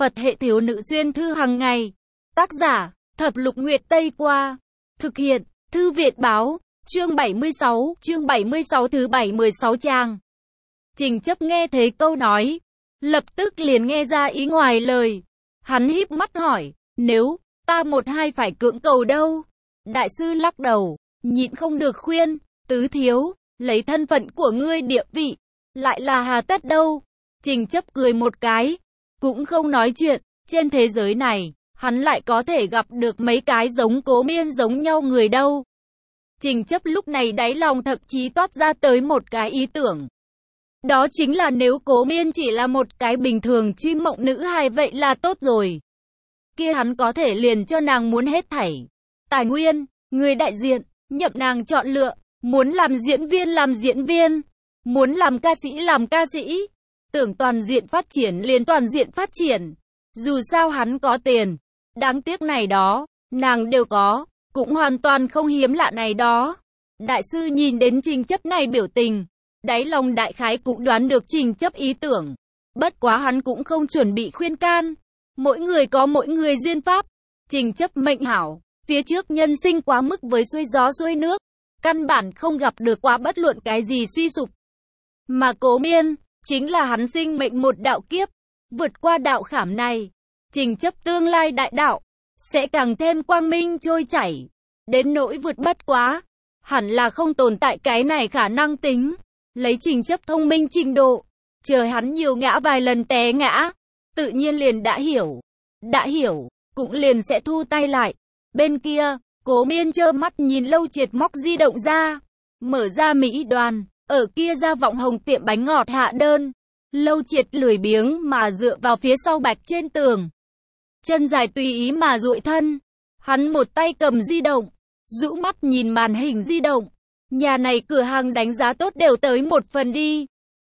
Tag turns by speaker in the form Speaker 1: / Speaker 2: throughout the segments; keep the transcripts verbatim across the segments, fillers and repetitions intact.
Speaker 1: Phật hệ thiếu nữ xuyên thư hàng ngày. Tác giả, Thập Lục Nguyệt Tây Qua. Thực hiện, Thư Viện Báo. Chương bảy mươi sáu, chương bảy mươi sáu thứ bảy mươi sáu trang. Trình Chấp nghe thấy câu nói, lập tức liền nghe ra ý ngoài lời. Hắn híp mắt hỏi, nếu ta một hai phải cưỡng cầu đâu? Đại sư lắc đầu, nhịn không được khuyên, tứ thiếu, lấy thân phận của ngươi địa vị, lại là hà tất đâu. Trình Chấp cười một cái, cũng không nói chuyện. Trên thế giới này, hắn lại có thể gặp được mấy cái giống Cố Miên giống nhau người đâu. Trình Chấp lúc này đáy lòng thậm chí toát ra tới một cái ý tưởng. Đó chính là nếu Cố Miên chỉ là một cái bình thường chim mộng nữ hài vậy là tốt rồi. Kia hắn có thể liền cho nàng muốn hết thảy. Tài nguyên, người đại diện, nhậm nàng chọn lựa, muốn làm diễn viên làm diễn viên, muốn làm ca sĩ làm ca sĩ. Tưởng toàn diện phát triển liền toàn diện phát triển. Dù sao hắn có tiền, đáng tiếc này đó, nàng đều có, cũng hoàn toàn không hiếm lạ này đó. Đại sư nhìn đến Trình Chấp này biểu tình, đáy lòng đại khái cũng đoán được Trình Chấp ý tưởng. Bất quá hắn cũng không chuẩn bị khuyên can. Mỗi người có mỗi người duyên pháp. Trình Chấp mệnh hảo, phía trước nhân sinh quá mức với xuôi gió xuôi nước, căn bản không gặp được quá bất luận cái gì suy sụp. Mà Cố Miên, chính là hắn sinh mệnh một đạo kiếp, vượt qua đạo khảm này. Trình Chấp tương lai đại đạo, sẽ càng thêm quang minh trôi chảy. Đến nỗi vượt bất quá, hẳn là không tồn tại cái này khả năng tính. Lấy Trình Chấp thông minh trình độ, chờ hắn nhiều ngã vài lần té ngã, tự nhiên liền đã hiểu. Đã hiểu, cũng liền sẽ thu tay lại. Bên kia, Cố Miên trơ mắt nhìn Lâu Triệt móc di động ra, mở ra Mỹ Đoàn, ở kia ra Vọng Hồng tiệm bánh ngọt hạ đơn. Lâu Triệt lười biếng mà dựa vào phía sau bạch trên tường, chân dài tùy ý mà duỗi thân. Hắn một tay cầm di động, rũ mắt nhìn màn hình di động. Nhà này cửa hàng đánh giá tốt đều tới một phần đi.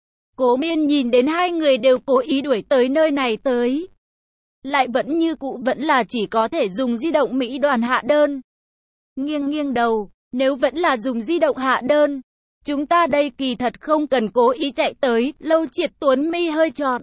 Speaker 1: Cố Miên nhìn đến hai người đều cố ý đuổi tới nơi này tới, lại vẫn như cũ vẫn là chỉ có thể dùng di động Mỹ Đoàn hạ đơn. Nghiêng nghiêng đầu, nếu vẫn là dùng di động hạ đơn, chúng ta đây kỳ thật không cần cố ý chạy tới. Lâu Triệt tuấn mi hơi trọn.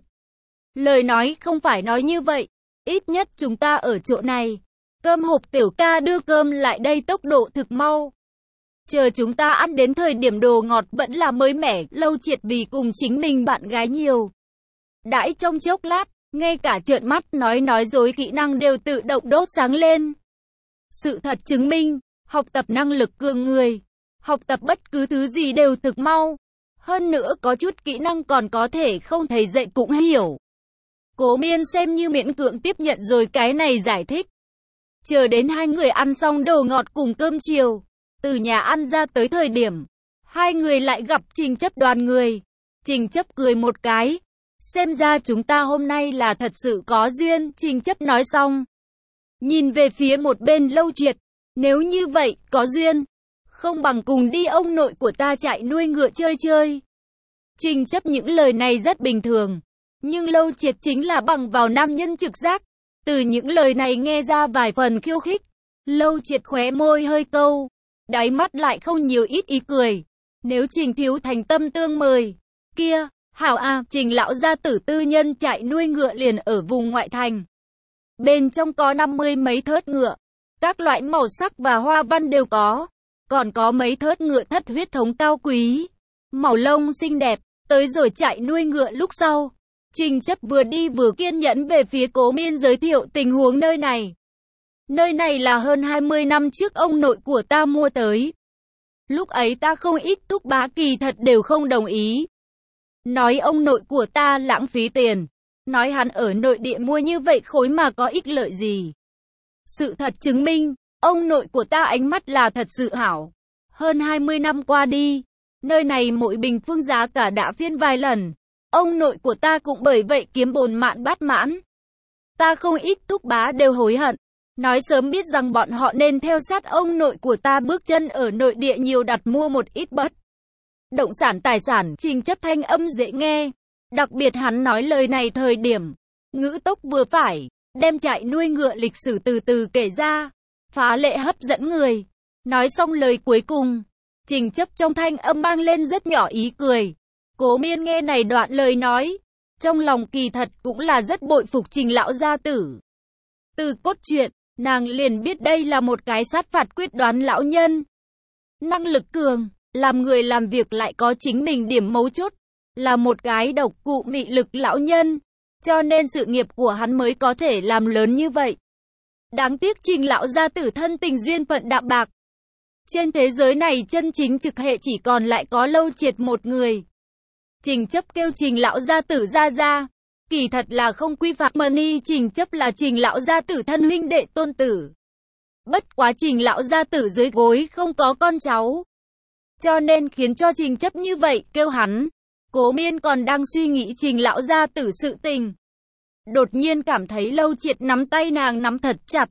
Speaker 1: Lời nói không phải nói như vậy. Ít nhất chúng ta ở chỗ này, cơm hộp tiểu ca đưa cơm lại đây tốc độ thực mau. Chờ chúng ta ăn đến thời điểm đồ ngọt vẫn là mới mẻ. Lâu Triệt vì cùng chính mình bạn gái nhiều đãi trong chốc lát, ngay cả trợn mắt nói nói dối kỹ năng đều tự động đốt sáng lên. Sự thật chứng minh, học tập năng lực cường người, học tập bất cứ thứ gì đều thực mau. Hơn nữa có chút kỹ năng còn có thể không thầy dạy cũng hiểu. Cố Miên xem như miễn cưỡng tiếp nhận rồi cái này giải thích. Chờ đến hai người ăn xong đồ ngọt cùng cơm chiều, từ nhà ăn ra tới thời điểm, hai người lại gặp Trình Chấp đoàn người. Trình Chấp cười một cái, xem ra chúng ta hôm nay là thật sự có duyên. Trình Chấp nói xong, nhìn về phía một bên Lâu Triệt, nếu như vậy, có duyên, không bằng cùng đi ông nội của ta chạy nuôi ngựa chơi chơi. Trình Chấp những lời này rất bình thường, nhưng Lâu Triệt chính là bằng vào nam nhân trực giác. Từ những lời này nghe ra vài phần khiêu khích. Lâu Triệt khóe môi hơi câu, đáy mắt lại không nhiều ít ý cười. Nếu Trình thiếu thành tâm tương mời, kia, hảo à. Trình lão gia tử tư nhân chạy nuôi ngựa liền ở vùng ngoại thành. Bên trong có năm mươi mấy thớt ngựa, các loại màu sắc và hoa văn đều có. Còn có mấy thớt ngựa thất huyết thống cao quý, màu lông xinh đẹp. Tới rồi chạy nuôi ngựa lúc sau, Trình Chấp vừa đi vừa kiên nhẫn về phía Cố Miên giới thiệu tình huống nơi này. Nơi này là hơn hai mươi năm trước ông nội của ta mua tới. Lúc ấy ta không ít thúc bá kỳ thật đều không đồng ý. Nói ông nội của ta lãng phí tiền. Nói hắn ở nội địa mua như vậy khối mà có ích lợi gì. Sự thật chứng minh, ông nội của ta ánh mắt là thật sự hảo. Hơn hai mươi năm qua đi, nơi này mỗi bình phương giá cả đã phiên vài lần. Ông nội của ta cũng bởi vậy kiếm bồn mạn bát mãn. Ta không ít thúc bá đều hối hận. Nói sớm biết rằng bọn họ nên theo sát ông nội của ta bước chân ở nội địa nhiều đặt mua một ít bất động sản tài sản. Trình Chấp thanh âm dễ nghe. Đặc biệt hắn nói lời này thời điểm, ngữ tốc vừa phải, đem chạy nuôi ngựa lịch sử từ từ kể ra, phá lệ hấp dẫn người. Nói xong lời cuối cùng, Trình Chấp trong thanh âm mang lên rất nhỏ ý cười. Cố Miên nghe này đoạn lời nói, trong lòng kỳ thật cũng là rất bội phục Trình lão gia tử. Từ cốt truyện, nàng liền biết đây là một cái sát phạt quyết đoán lão nhân. Năng lực cường, làm người làm việc lại có chính mình điểm mấu chốt, là một cái độc cụ mị lực lão nhân, cho nên sự nghiệp của hắn mới có thể làm lớn như vậy. Đáng tiếc Trình lão gia tử thân tình duyên phận đạm bạc. Trên thế giới này chân chính trực hệ chỉ còn lại có Lâu Triệt một người. Trình Chấp kêu Trình lão gia tử ra ra, kỳ thật là không quy phạm Mani. Trình Chấp là Trình lão gia tử thân huynh đệ tôn tử. Bất quá Trình lão gia tử dưới gối không có con cháu, cho nên khiến cho Trình Chấp như vậy kêu hắn. Cố Miên còn đang suy nghĩ Trình lão gia tử sự tình, đột nhiên cảm thấy Lâu Triệt nắm tay nàng nắm thật chặt.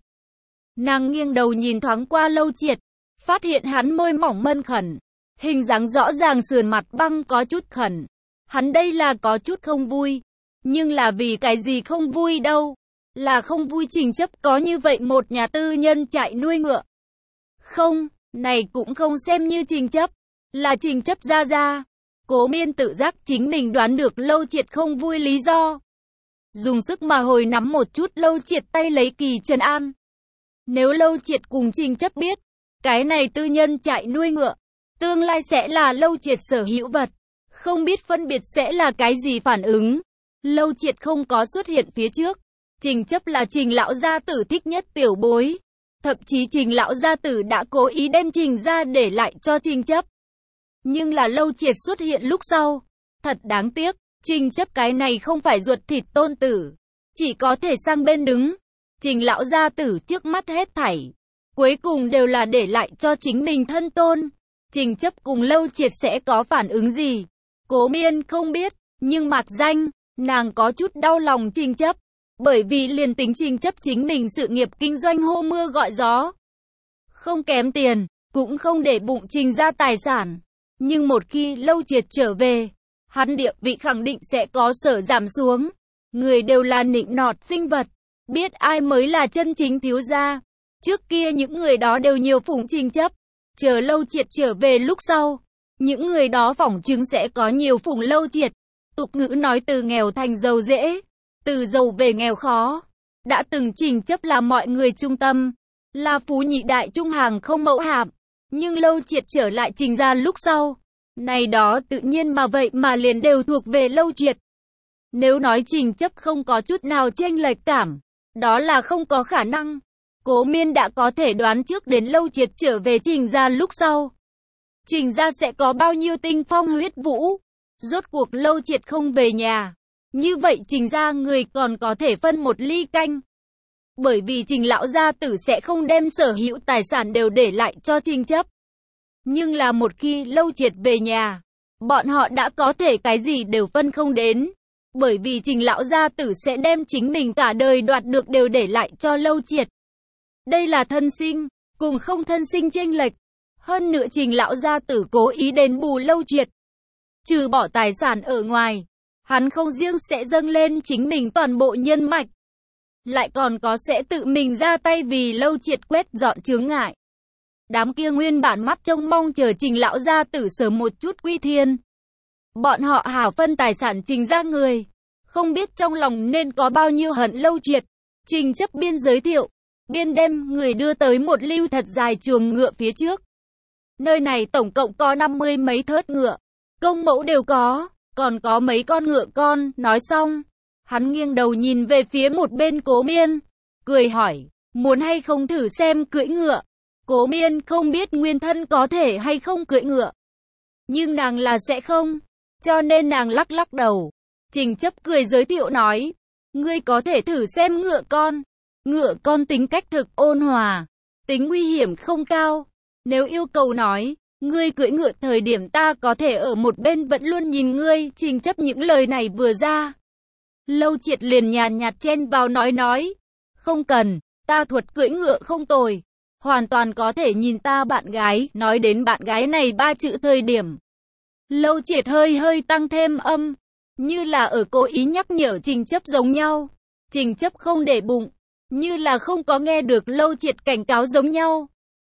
Speaker 1: Nàng nghiêng đầu nhìn thoáng qua Lâu Triệt, phát hiện hắn môi mỏng mân khẩn, hình dáng rõ ràng sườn mặt băng có chút khẩn. Hắn đây là có chút không vui, nhưng là vì cái gì không vui đâu? Là không vui Trình Chấp có như vậy một nhà tư nhân trại nuôi ngựa. Không, này cũng không xem như Trình Chấp, là Trình Chấp ra ra. Cố Miên tự giác chính mình đoán được Lâu Triệt không vui lý do. Dùng sức mà hồi nắm một chút Lâu Triệt tay lấy kỳ trấn an. Nếu Lâu Triệt cùng Trình Chấp biết, cái này tư nhân trại nuôi ngựa, tương lai sẽ là Lâu Triệt sở hữu vật, không biết phân biệt sẽ là cái gì phản ứng. Lâu Triệt không có xuất hiện phía trước. Trình Chấp là Trình lão gia tử thích nhất tiểu bối. Thậm chí Trình lão gia tử đã cố ý đem Trình ra để lại cho Trình Chấp. Nhưng là Lâu Triệt xuất hiện lúc sau. Thật đáng tiếc, Trình Chấp cái này không phải ruột thịt tôn tử, chỉ có thể sang bên đứng. Trình lão gia tử trước mắt hết thảy, cuối cùng đều là để lại cho chính mình thân tôn. Trình Chấp cùng Lâu Triệt sẽ có phản ứng gì? Cố Miên không biết, nhưng mạc danh, nàng có chút đau lòng Trình Chấp. Bởi vì liền tính Trình Chấp chính mình sự nghiệp kinh doanh hô mưa gọi gió, không kém tiền, cũng không để bụng Trình ra tài sản. Nhưng một khi Lâu Triệt trở về, hắn địa vị khẳng định sẽ có sở giảm xuống. Người đều là nịnh nọt sinh vật, biết ai mới là chân chính thiếu gia. Trước kia những người đó đều nhiều phụng Trình Chấp, chờ Lâu Triệt trở về lúc sau, những người đó phỏng chứng sẽ có nhiều phụng Lâu Triệt. Tục ngữ nói từ nghèo thành giàu dễ, từ giàu về nghèo khó. Đã từng Trình Chấp là mọi người trung tâm, là phú nhị đại trung hàng không mẫu hạm. Nhưng Lâu Triệt trở lại Trình ra lúc sau, này đó tự nhiên mà vậy mà liền đều thuộc về Lâu Triệt. Nếu nói Trình Chấp không có chút nào chênh lệch cảm, đó là không có khả năng. Cố Miên đã có thể đoán trước đến Lâu Triệt trở về Trình ra lúc sau, Trình ra sẽ có bao nhiêu tinh phong huyết vũ. Rốt cuộc Lâu Triệt không về nhà, như vậy Trình ra người còn có thể phân một ly canh. Bởi vì Trình lão gia tử sẽ không đem sở hữu tài sản đều để lại cho Trình Chấp. Nhưng là một khi Lâu Triệt về nhà, bọn họ đã có thể cái gì đều phân không đến. Bởi vì Trình lão gia tử sẽ đem chính mình cả đời đoạt được đều để lại cho Lâu Triệt. Đây là thân sinh, cùng không thân sinh chênh lệch. Hơn nữa Trình lão gia tử cố ý đền bù Lâu Triệt. Trừ bỏ tài sản ở ngoài, hắn không riêng sẽ dâng lên chính mình toàn bộ nhân mạch, lại còn có sẽ tự mình ra tay vì Lâu Triệt quét dọn chướng ngại. Đám kia nguyên bản mắt trông mong chờ Trình lão gia tử sớm một chút quy thiên. Bọn họ hảo phân tài sản Trình ra người, không biết trong lòng nên có bao nhiêu hận Lâu Triệt. Trình Chấp biên giới thiệu, biên đem người đưa tới một lưu thật dài chuồng ngựa phía trước. Nơi này tổng cộng có năm mươi mấy thớt ngựa, công mẫu đều có, còn có mấy con ngựa con. Nói xong, hắn nghiêng đầu nhìn về phía một bên Cố Miên, cười hỏi, muốn hay không thử xem cưỡi ngựa. Cố Miên không biết nguyên thân có thể hay không cưỡi ngựa, nhưng nàng là sẽ không, cho nên nàng lắc lắc đầu. Trình Chấp cười giới thiệu nói, ngươi có thể thử xem ngựa con. Ngựa con tính cách thực ôn hòa, tính nguy hiểm không cao. Nếu yêu cầu nói, ngươi cưỡi ngựa thời điểm ta có thể ở một bên vẫn luôn nhìn ngươi. Trình Chấp những lời này vừa ra, Lâu Triệt liền nhàn nhạt chen vào nói nói, không cần, ta thuật cưỡi ngựa không tồi, hoàn toàn có thể nhìn ta bạn gái. Nói đến bạn gái này ba chữ thời điểm, Lâu Triệt hơi hơi tăng thêm âm, như là ở cố ý nhắc nhở Trình Chấp giống nhau. Trình Chấp không để bụng, như là không có nghe được Lâu Triệt cảnh cáo giống nhau.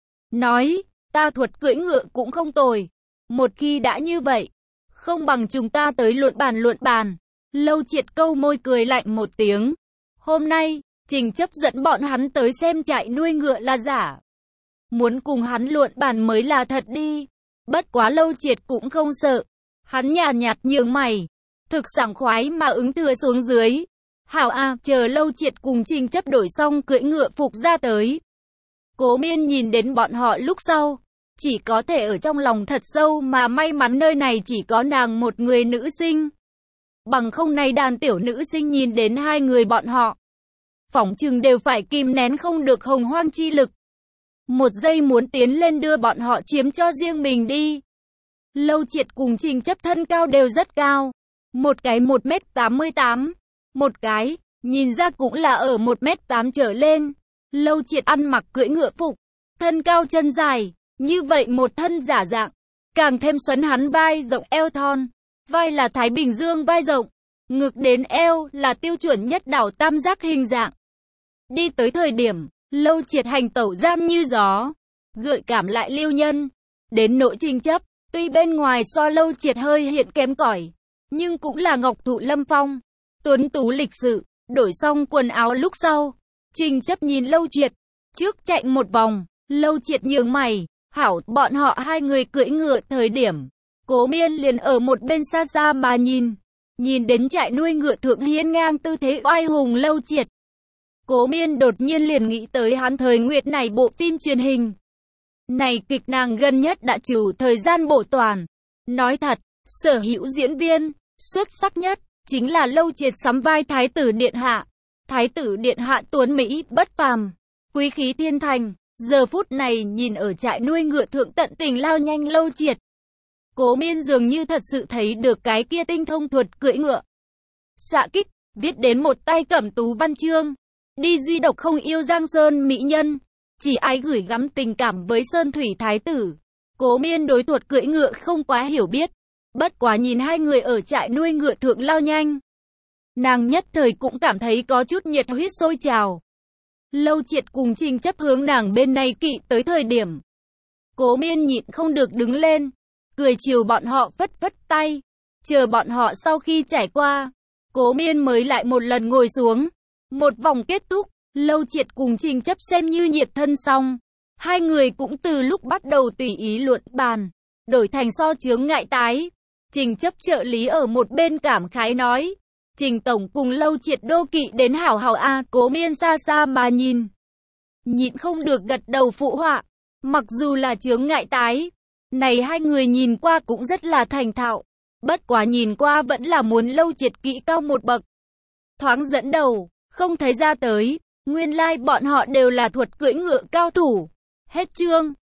Speaker 1: Nói, ta thuật cưỡi ngựa cũng không tồi. Một khi đã như vậy, không bằng chúng ta tới luận bàn luận bàn. Lâu Triệt câu môi cười lạnh một tiếng. Hôm nay, Trình Chấp dẫn bọn hắn tới xem trại nuôi ngựa là giả. Muốn cùng hắn luận bàn mới là thật đi. Bất quá Lâu Triệt cũng không sợ. Hắn nhàn nhạt nhướng mày. Thực sảng khoái mà ứng thừa xuống dưới. Hảo a, chờ Lâu Triệt cùng Trình Chấp đổi xong cưỡi ngựa phục ra tới. Cố Miên nhìn đến bọn họ lúc sau. Chỉ có thể ở trong lòng thật sâu mà may mắn nơi này chỉ có nàng một người nữ sinh. Bằng không này đàn tiểu nữ sinh nhìn đến hai người bọn họ. Phỏng chừng đều phải kìm nén không được hồng hoang chi lực. Một giây muốn tiến lên đưa bọn họ chiếm cho riêng mình đi. Lâu Triệt cùng Trình Chấp thân cao đều rất cao. Một cái một mét tám mươi tám. Một cái, nhìn ra cũng là ở một mét tám trở lên. Lâu Triệt ăn mặc cưỡi ngựa phục. Thân cao chân dài. Như vậy một thân giả dạng. Càng thêm xoắn hắn vai rộng eo thon. Vai là Thái Bình Dương vai rộng. Ngực đến eo là tiêu chuẩn nhất đảo tam giác hình dạng. Đi tới thời điểm, Lâu Triệt hành tẩu gian như gió. Gợi cảm lại lưu nhân. Đến nỗi Trình Chấp, tuy bên ngoài so Lâu Triệt hơi hiện kém cỏi, nhưng cũng là ngọc thụ lâm phong. Tuấn tú lịch sự, đổi xong quần áo lúc sau. Trình Chấp nhìn Lâu Triệt, trước chạy một vòng, Lâu Triệt nhướng mày. Hảo, bọn họ hai người cưỡi ngựa thời điểm. Cố Miên liền ở một bên xa xa mà nhìn. Nhìn đến trại nuôi ngựa thượng hiên ngang tư thế oai hùng Lâu Triệt. Cố Miên đột nhiên liền nghĩ tới hắn thời nguyệt này bộ phim truyền hình. Này kịch nàng gần nhất đã trừ thời gian bổ toàn. Nói thật, sở hữu diễn viên, xuất sắc nhất, chính là Lâu Triệt sắm vai Thái tử Điện Hạ. Thái tử Điện Hạ tuấn Mỹ, bất phàm, quý khí thiên thành. Giờ phút này nhìn ở trại nuôi ngựa thượng tận tình lao nhanh Lâu Triệt. Cố Miên dường như thật sự thấy được cái kia tinh thông thuật cưỡi ngựa. Xạ kích, viết đến một tay cẩm tú văn chương. Đi duy độc không yêu Giang Sơn mỹ nhân. Chỉ ai gửi gắm tình cảm với Sơn Thủy Thái tử. Cố Miên đối thuật cưỡi ngựa không quá hiểu biết. Bất quá nhìn hai người ở trại nuôi ngựa thượng lao nhanh. Nàng nhất thời cũng cảm thấy có chút nhiệt huyết sôi trào. Lâu Triệt cùng Trình Chấp hướng nàng bên này kỵ tới thời điểm. Cố Miên nhịn không được đứng lên. Cười chiều bọn họ phất phất tay. Chờ bọn họ sau khi trải qua. Cố Miên mới lại một lần ngồi xuống. Một vòng kết thúc. Lâu Triệt cùng Trình Chấp xem như nhiệt thân xong. Hai người cũng từ lúc bắt đầu tùy ý luận bàn. Đổi thành so chướng ngại tái. Trình Chấp trợ lý ở một bên cảm khái nói. Trình tổng cùng Lâu Triệt đô kỵ đến hảo hảo a. Cố Miên xa xa mà nhìn. Nhịn không được gật đầu phụ họa. Mặc dù là chướng ngại tái. Này hai người nhìn qua cũng rất là thành thạo. Bất quá nhìn qua vẫn là muốn Lâu Triệt kỹ cao một bậc. Thoáng dẫn đầu, không thấy ra tới. Nguyên lai like bọn họ đều là thuật cưỡi ngựa cao thủ. Hết chương.